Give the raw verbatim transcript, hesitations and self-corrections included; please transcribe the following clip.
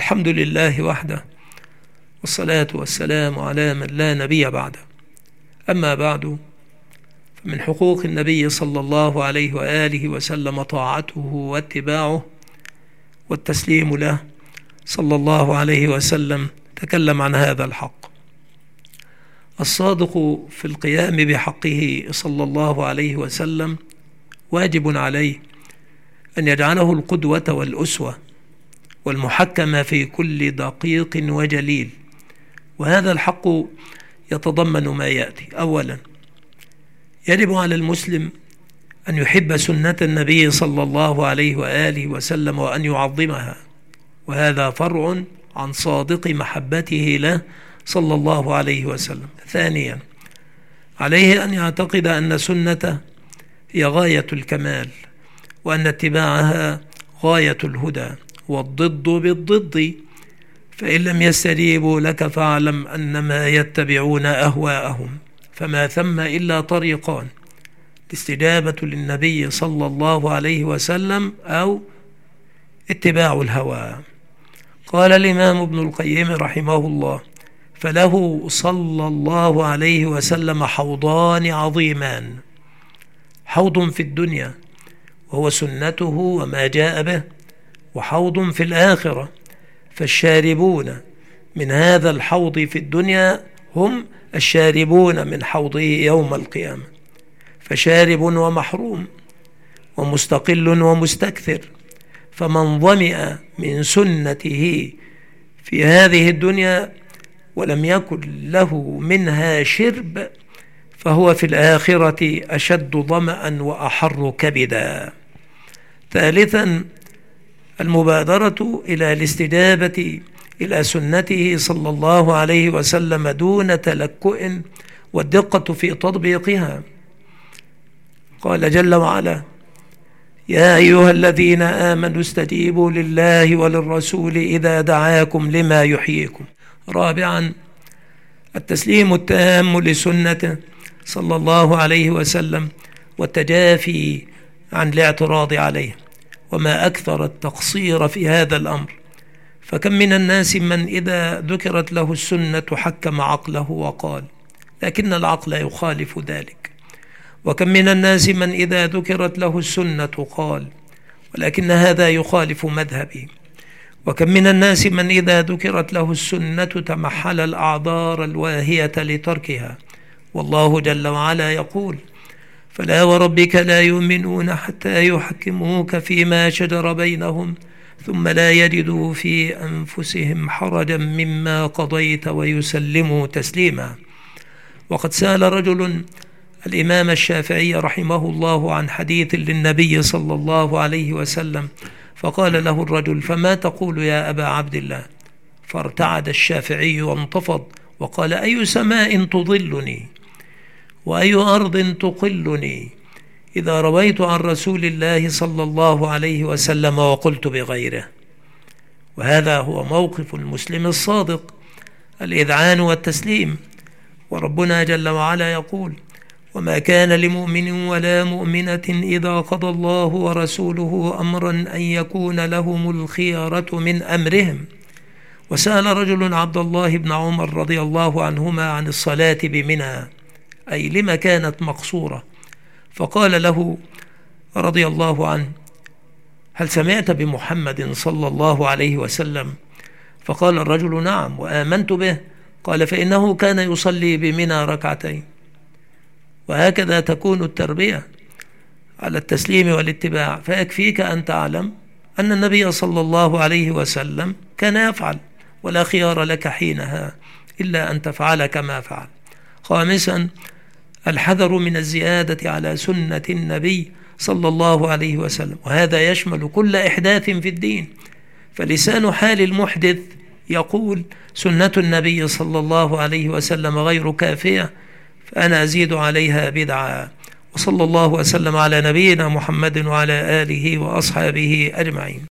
الحمد لله وحده، والصلاة والسلام على من لا نبي بعده. أما بعد، فمن حقوق النبي صلى الله عليه وآله وسلم طاعته واتباعه والتسليم له صلى الله عليه وسلم. تكلم عن هذا الحق. الصادق في القيام بحقه صلى الله عليه وسلم واجب عليه أن يجعله القدوة والأسوة والمحكم في كل دقيق وجليل، وهذا الحق يتضمن ما يأتي. أولا، يجب على المسلم أن يحب سنة النبي صلى الله عليه وآله وسلم وأن يعظمها، وهذا فرع عن صادق محبته له صلى الله عليه وسلم. ثانيا، عليه أن يعتقد أن سنته هي غاية الكمال، وأن اتباعها غاية الهدى، والضد بالضد، فإن لم يستجيبوا لك فاعلم أنما يتبعون أهواءهم، فما ثم إلا طريقان: الاستجابة للنبي صلى الله عليه وسلم أو اتباع الهوى. قال الإمام ابن القيم رحمه الله: فله صلى الله عليه وسلم حوضان عظيمان، حوض في الدنيا وهو سنته وما جاء به، وحوض في الآخرة، فالشاربون من هذا الحوض في الدنيا هم الشاربون من حوضه يوم القيامة، فشارب ومحروم ومستقل ومستكثر. فمن ظمئ من سنته في هذه الدنيا ولم يكن له منها شرب فهو في الآخرة أشد ظمأ وأحر كبدا. ثالثا، المبادرة إلى الاستجابة إلى سنته صلى الله عليه وسلم دون تلكؤ، والدقة في تطبيقها. قال جل وعلا: يا أيها الذين آمنوا استجيبوا لله وللرسول إذا دعاكم لما يحييكم. رابعا، التسليم التام لسنته صلى الله عليه وسلم والتجافي عن الاعتراض عليه، وما أكثر التقصير في هذا الأمر، فكم من الناس من إذا ذكرت له السنة حكم عقله وقال، لكن العقل يخالف ذلك. وكم من الناس من إذا ذكرت له السنة قال، ولكن هذا يخالف مذهبي. وكم من الناس من إذا ذكرت له السنة تمحل الأعذار الواهية لتركها، والله جل وعلا يقول: فلا وربك لا يؤمنون حتى يحكموك فيما شجر بينهم ثم لا يجدوا في أنفسهم حرجا مما قضيت ويسلموا تسليما. وقد سأل رجل الإمام الشافعي رحمه الله عن حديث للنبي صلى الله عليه وسلم، فقال له الرجل: فما تقول يا أبا عبد الله؟ فارتعد الشافعي وانتفض وقال: أي سماء تظلني وأي أرض تقلني إذا رويت عن رسول الله صلى الله عليه وسلم وقلت بغيره. وهذا هو موقف المسلم الصادق، الإذعان والتسليم. وربنا جل وعلا يقول: وما كان لمؤمن ولا مؤمنة إذا قضى الله ورسوله أمرا أن يكون لهم الخيرة من أمرهم. وسأل رجل عبد الله بن عمر رضي الله عنهما عن الصلاة بمنى، أي لما كانت مقصورة، فقال له رضي الله عنه: هل سمعت بمحمد صلى الله عليه وسلم؟ فقال الرجل: نعم وآمنت به. قال: فإنه كان يصلي بمنى ركعتين. وهكذا تكون التربية على التسليم والاتباع. فيكفيك أن تعلم أن النبي صلى الله عليه وسلم كان يفعل، ولا خيار لك حينها إلا أن تفعل كما فعل. خامسا، الحذر من الزيادة على سنة النبي صلى الله عليه وسلم، وهذا يشمل كل إحداث في الدين. فلسان حال المحدث يقول: سنة النبي صلى الله عليه وسلم غير كافية، فأنا أزيد عليها بدعة. وصلى الله وسلم على نبينا محمد وعلى آله وأصحابه أجمعين.